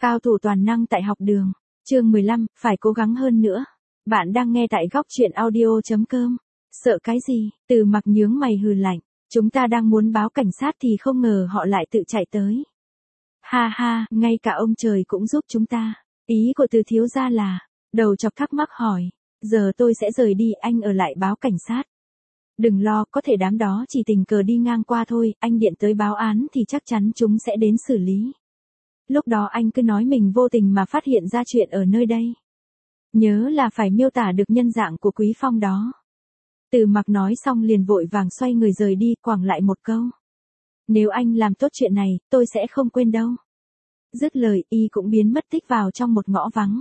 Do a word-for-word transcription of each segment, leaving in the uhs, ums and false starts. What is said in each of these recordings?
Cao thủ toàn năng tại học đường. Chương mười lăm, phải cố gắng hơn nữa. Bạn đang nghe tại góc truyện audio chấm com. Sợ cái gì? Từ Mặc nhướng mày hừ lạnh. Chúng ta đang muốn báo cảnh sát thì không ngờ họ lại tự chạy tới. Ha ha, ngay cả ông trời cũng giúp chúng ta. Ý của Từ thiếu gia là, Đầu Chọc thắc mắc hỏi. Giờ tôi sẽ rời đi, anh ở lại báo cảnh sát. Đừng lo, có thể đám đó chỉ tình cờ đi ngang qua thôi, anh điện tới báo án thì chắc chắn chúng sẽ đến xử lý. Lúc đó anh cứ nói mình vô tình mà phát hiện ra chuyện ở nơi đây. Nhớ là phải miêu tả được nhân dạng của Quý Phong đó. Từ Mặc nói xong liền vội vàng xoay người rời đi, quẳng lại một câu. Nếu anh làm tốt chuyện này, tôi sẽ không quên đâu. Dứt lời, y cũng biến mất tích vào trong một ngõ vắng.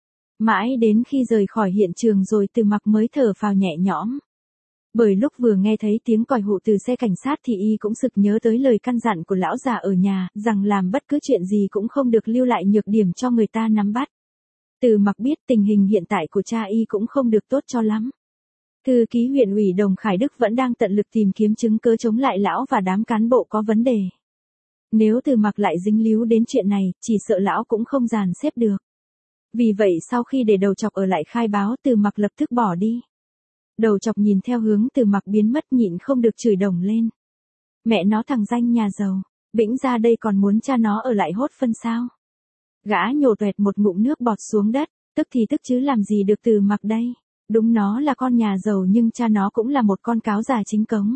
Mãi đến khi rời khỏi hiện trường rồi Từ Mặc mới thở phào nhẹ nhõm. Bởi lúc vừa nghe thấy tiếng còi hụ từ xe cảnh sát thì y cũng sực nhớ tới lời căn dặn của lão già ở nhà, rằng làm bất cứ chuyện gì cũng không được lưu lại nhược điểm cho người ta nắm bắt. Từ Mặc biết tình hình hiện tại của cha y cũng không được tốt cho lắm. Thư ký huyện ủy Đồng Khải Đức vẫn đang tận lực tìm kiếm chứng cớ chống lại lão và đám cán bộ có vấn đề. Nếu Từ Mặc lại dính líu đến chuyện này, chỉ sợ lão cũng không dàn xếp được. Vì vậy sau khi để Đầu Chọc ở lại khai báo, Từ Mặc lập tức bỏ đi. Đầu Chọc nhìn theo hướng Từ Mặc biến mất nhịn không được chửi đồng lên. Mẹ nó thằng danh nhà giàu, bĩnh ra đây còn muốn cha nó ở lại hốt phân sao. Gã nhổ toẹt một ngụm nước bọt xuống đất, tức thì tức chứ làm gì được Từ Mặc đây. Đúng nó là con nhà giàu nhưng cha nó cũng là một con cáo già chính cống.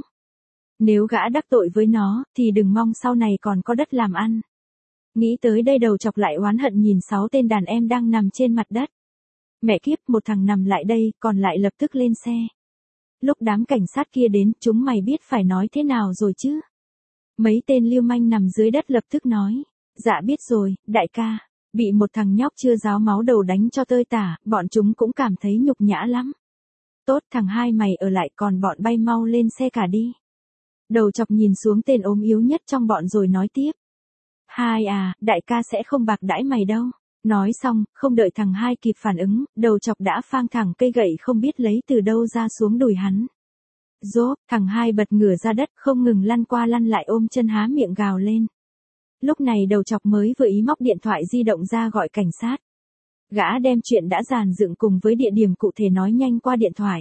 Nếu gã đắc tội với nó, thì đừng mong sau này còn có đất làm ăn. Nghĩ tới đây Đầu Chọc lại oán hận nhìn sáu tên đàn em đang nằm trên mặt đất. Mẹ kiếp, một thằng nằm lại đây, còn lại lập tức lên xe. Lúc đám cảnh sát kia đến, chúng mày biết phải nói thế nào rồi chứ? Mấy tên lưu manh nằm dưới đất lập tức nói. Dạ biết rồi, đại ca. Bị một thằng nhóc chưa ráo máu đầu đánh cho tơi tả, bọn chúng cũng cảm thấy nhục nhã lắm. Tốt, thằng hai mày ở lại, còn bọn bay mau lên xe cả đi. Đầu Chọc nhìn xuống tên ốm yếu nhất trong bọn rồi nói tiếp. Hai à, đại ca sẽ không bạc đãi mày đâu. Nói xong, không đợi thằng hai kịp phản ứng, Đầu Chọc đã phang thẳng cây gậy không biết lấy từ đâu ra xuống đùi hắn. Rốp, thằng hai bật ngửa ra đất không ngừng lăn qua lăn lại ôm chân há miệng gào lên. Lúc này Đầu Chọc mới vừa ý móc điện thoại di động ra gọi cảnh sát. Gã đem chuyện đã dàn dựng cùng với địa điểm cụ thể nói nhanh qua điện thoại.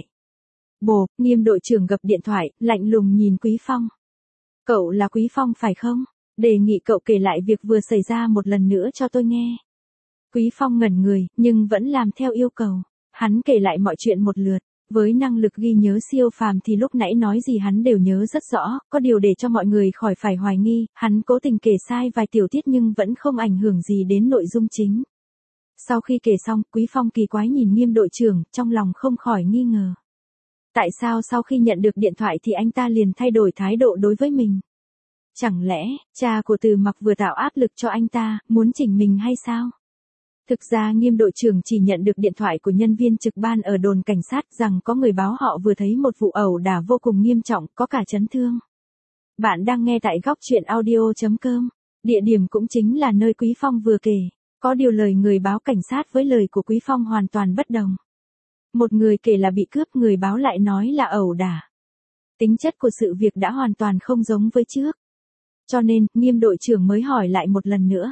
Bồ, Nghiêm đội trưởng gập điện thoại, lạnh lùng nhìn Quý Phong. Cậu là Quý Phong phải không? Đề nghị cậu kể lại việc vừa xảy ra một lần nữa cho tôi nghe. Quý Phong ngẩn người, nhưng vẫn làm theo yêu cầu. Hắn kể lại mọi chuyện một lượt. Với năng lực ghi nhớ siêu phàm thì lúc nãy nói gì hắn đều nhớ rất rõ, có điều để cho mọi người khỏi phải hoài nghi, hắn cố tình kể sai vài tiểu tiết nhưng vẫn không ảnh hưởng gì đến nội dung chính. Sau khi kể xong, Quý Phong kỳ quái nhìn Nghiêm đội trưởng, trong lòng không khỏi nghi ngờ. Tại sao sau khi nhận được điện thoại thì anh ta liền thay đổi thái độ đối với mình? Chẳng lẽ, cha của Từ Mặc vừa tạo áp lực cho anh ta, muốn chỉnh mình hay sao? Thực ra Nghiêm đội trưởng chỉ nhận được điện thoại của nhân viên trực ban ở đồn cảnh sát rằng có người báo họ vừa thấy một vụ ẩu đả vô cùng nghiêm trọng, có cả chấn thương. Bạn đang nghe tại góc truyện audio chấm com. Địa điểm cũng chính là nơi Quý Phong vừa kể. Có điều lời người báo cảnh sát với lời của Quý Phong hoàn toàn bất đồng. Một người kể là bị cướp, người báo lại nói là ẩu đả. Tính chất của sự việc đã hoàn toàn không giống với trước. Cho nên, Nghiêm đội trưởng mới hỏi lại một lần nữa.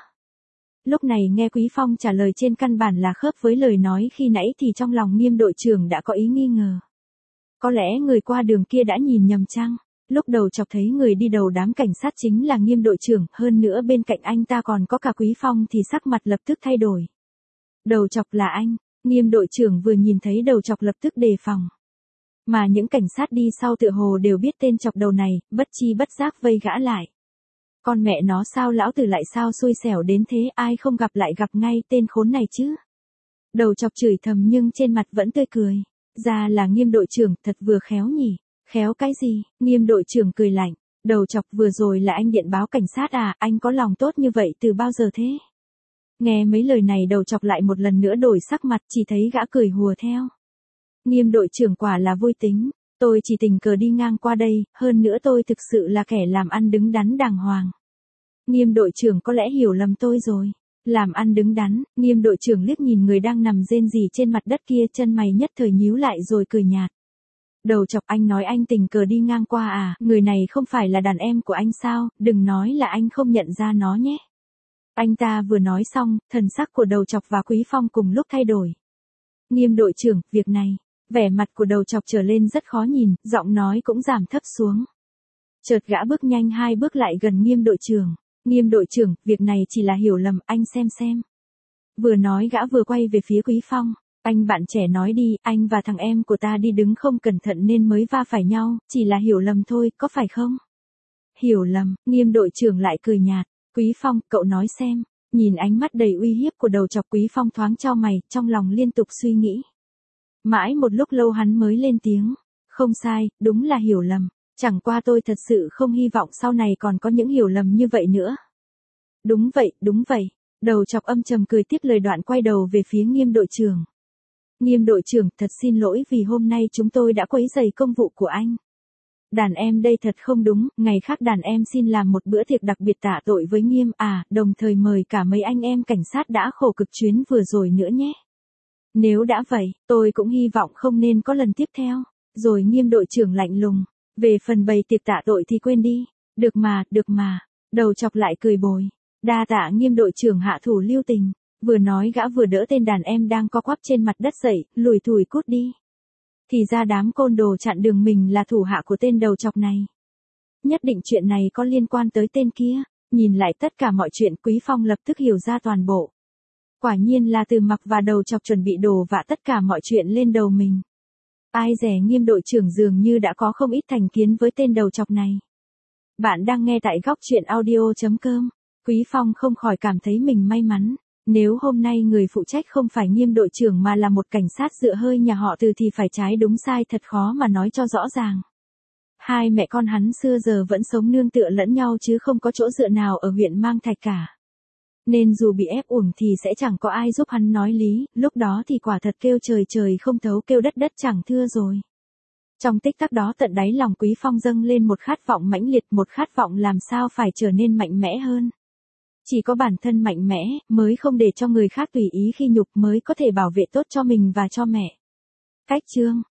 Lúc này nghe Quý Phong trả lời trên căn bản là khớp với lời nói khi nãy thì trong lòng Nghiêm đội trưởng đã có ý nghi ngờ. Có lẽ người qua đường kia đã nhìn nhầm chăng? Lúc Đầu Chọc thấy người đi đầu đám cảnh sát chính là Nghiêm đội trưởng, hơn nữa bên cạnh anh ta còn có cả Quý Phong thì sắc mặt lập tức thay đổi. Đầu Chọc là anh, Nghiêm đội trưởng vừa nhìn thấy Đầu Chọc lập tức đề phòng. Mà những cảnh sát đi sau tựa hồ đều biết tên chọc đầu này, bất chi bất giác vây gã lại. Con mẹ nó sao lão tử lại sao xui xẻo đến thế, ai không gặp lại gặp ngay tên khốn này chứ. Đầu Chọc chửi thầm nhưng trên mặt vẫn tươi cười. Ra là Nghiêm đội trưởng, thật vừa khéo nhỉ. Khéo cái gì? Nghiêm đội trưởng cười lạnh. Đầu Chọc, vừa rồi là anh điện báo cảnh sát à, anh có lòng tốt như vậy từ bao giờ thế? Nghe mấy lời này Đầu Chọc lại một lần nữa đổi sắc mặt, chỉ thấy gã cười hùa theo. Nghiêm đội trưởng quả là vui tính. Tôi chỉ tình cờ đi ngang qua đây, hơn nữa tôi thực sự là kẻ làm ăn đứng đắn đàng hoàng. Nghiêm đội trưởng có lẽ hiểu lầm tôi rồi. Làm ăn đứng đắn, Nghiêm đội trưởng liếc nhìn người đang nằm rên rỉ trên mặt đất kia, chân mày nhất thời nhíu lại rồi cười nhạt. Đầu Chọc, anh nói anh tình cờ đi ngang qua à, người này không phải là đàn em của anh sao, đừng nói là anh không nhận ra nó nhé. Anh ta vừa nói xong, thần sắc của Đầu Chọc và Quý Phong cùng lúc thay đổi. Nghiêm đội trưởng, việc này, vẻ mặt của Đầu Chọc trở lên rất khó nhìn, giọng nói cũng giảm thấp xuống. Chợt gã bước nhanh hai bước lại gần Nghiêm đội trưởng. Nghiêm đội trưởng, việc này chỉ là hiểu lầm, anh xem xem. Vừa nói gã vừa quay về phía Quý Phong. Anh bạn trẻ nói đi, anh và thằng em của ta đi đứng không cẩn thận nên mới va phải nhau, chỉ là hiểu lầm thôi, có phải không? Hiểu lầm, Nghiêm đội trưởng lại cười nhạt. Quý Phong, cậu nói xem. Nhìn ánh mắt đầy uy hiếp của Đầu Chọc, Quý Phong thoáng chau mày, trong lòng liên tục suy nghĩ. Mãi một lúc lâu hắn mới lên tiếng. Không sai, đúng là hiểu lầm. Chẳng qua tôi thật sự không hy vọng sau này còn có những hiểu lầm như vậy nữa. Đúng vậy, đúng vậy. Đầu Chọc âm trầm cười tiếp lời đoạn quay đầu về phía Nghiêm đội trưởng. Nghiêm đội trưởng, thật xin lỗi vì hôm nay chúng tôi đã quấy rầy công vụ của anh. Đàn em đây thật không đúng, ngày khác đàn em xin làm một bữa tiệc đặc biệt tạ tội với Nghiêm, à, đồng thời mời cả mấy anh em cảnh sát đã khổ cực chuyến vừa rồi nữa nhé. Nếu đã vậy, tôi cũng hy vọng không nên có lần tiếp theo. Rồi Nghiêm đội trưởng lạnh lùng. Về phần bày tiệc tạ tội thì quên đi. Được mà, được mà. Đầu Chọc lại cười bồi. Đa tạ Nghiêm đội trưởng hạ thủ lưu tình. Vừa nói gã vừa đỡ tên đàn em đang co quắp trên mặt đất dậy, lùi thủi cút đi. Thì ra đám côn đồ chặn đường mình là thủ hạ của tên Đầu Chọc này. Nhất định chuyện này có liên quan tới tên kia. Nhìn lại tất cả mọi chuyện, Quý Phong lập tức hiểu ra toàn bộ. Quả nhiên là Từ Mặc và Đầu Chọc chuẩn bị đổ vạ tất cả mọi chuyện lên đầu mình. Ai dè Nghiêm đội trưởng dường như đã có không ít thành kiến với tên Đầu Chọc này. Bạn đang nghe tại góc truyện audio chấm com. Quý Phong không khỏi cảm thấy mình may mắn. Nếu hôm nay người phụ trách không phải Nghiêm đội trưởng mà là một cảnh sát dựa hơi nhà họ Từ thì phải trái đúng sai thật khó mà nói cho rõ ràng. Hai mẹ con hắn xưa giờ vẫn sống nương tựa lẫn nhau chứ không có chỗ dựa nào ở huyện Mang Thạch cả. Nên dù bị ép uổng thì sẽ chẳng có ai giúp hắn nói lý, lúc đó thì quả thật kêu trời trời không thấu kêu đất đất chẳng thưa rồi. Trong tích tắc đó tận đáy lòng Quý Phong dâng lên một khát vọng mãnh liệt, một khát vọng làm sao phải trở nên mạnh mẽ hơn. Chỉ có bản thân mạnh mẽ, mới không để cho người khác tùy ý khi nhục, mới có thể bảo vệ tốt cho mình và cho mẹ. Cách chương